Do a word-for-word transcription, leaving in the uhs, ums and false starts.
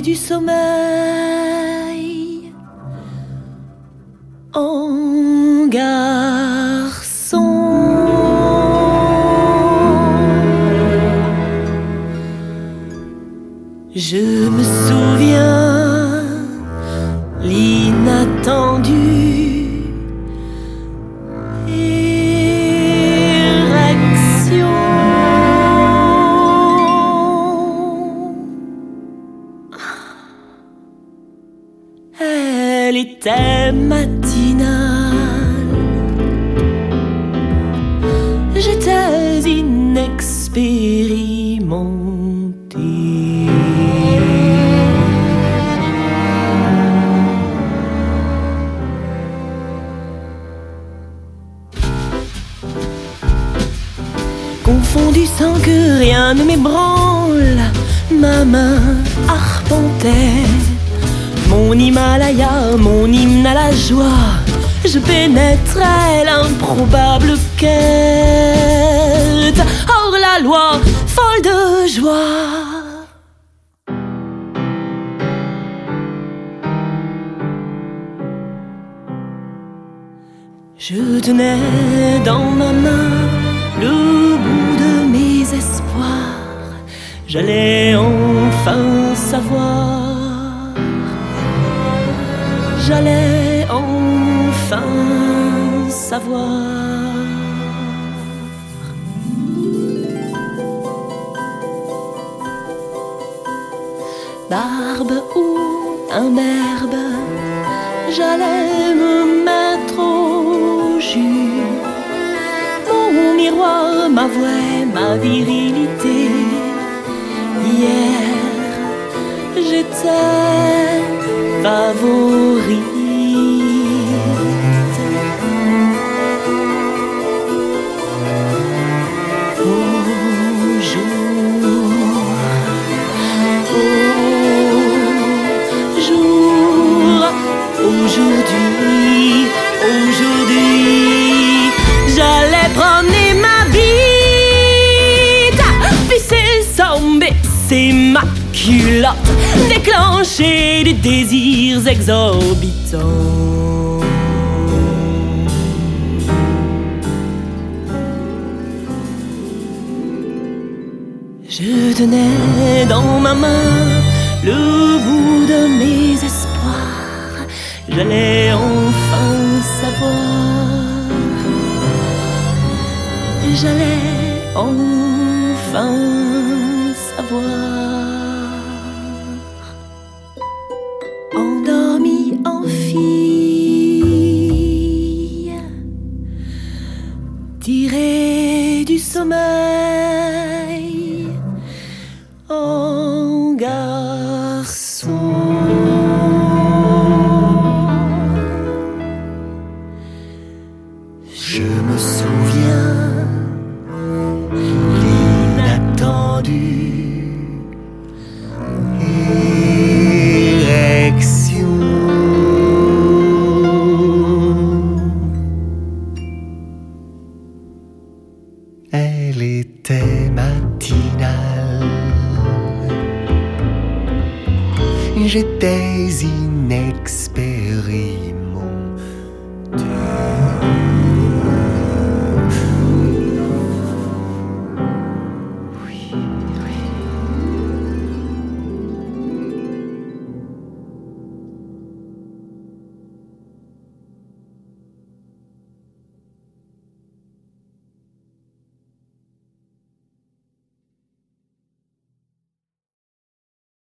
du sommeil en garçon. Je me souviens l'inattendu. Elle était matinale. J'étais inexpérimenté. Confondu sans que rien ne m'ébranle, ma main arpentait mon Himalaya, mon hymne à la joie. Je pénétrais l'improbable quête, hors la loi, folle de joie. Je tenais dans ma main le bout de mes espoirs. J'allais enfin savoir. J'allais enfin savoir. Barbe ou imberbe, j'allais me mettre au jus. Mon miroir m'avouait ma virilité. Hier, j'étais favorite. Au jour, au jour, aujourd'hui, aujourd'hui, j'allais promener ma bite, pisser sans baisser ma culotte, déclencher des désirs exorbitants. Je tenais dans ma main le bout de mes espoirs. J'allais enfin savoir. J'allais enfin savoir. Endormie en fille, tirée du sommeil en garçon. Je me souviens l'inattendu. Elle était matinale. J'étais inexpérimenté.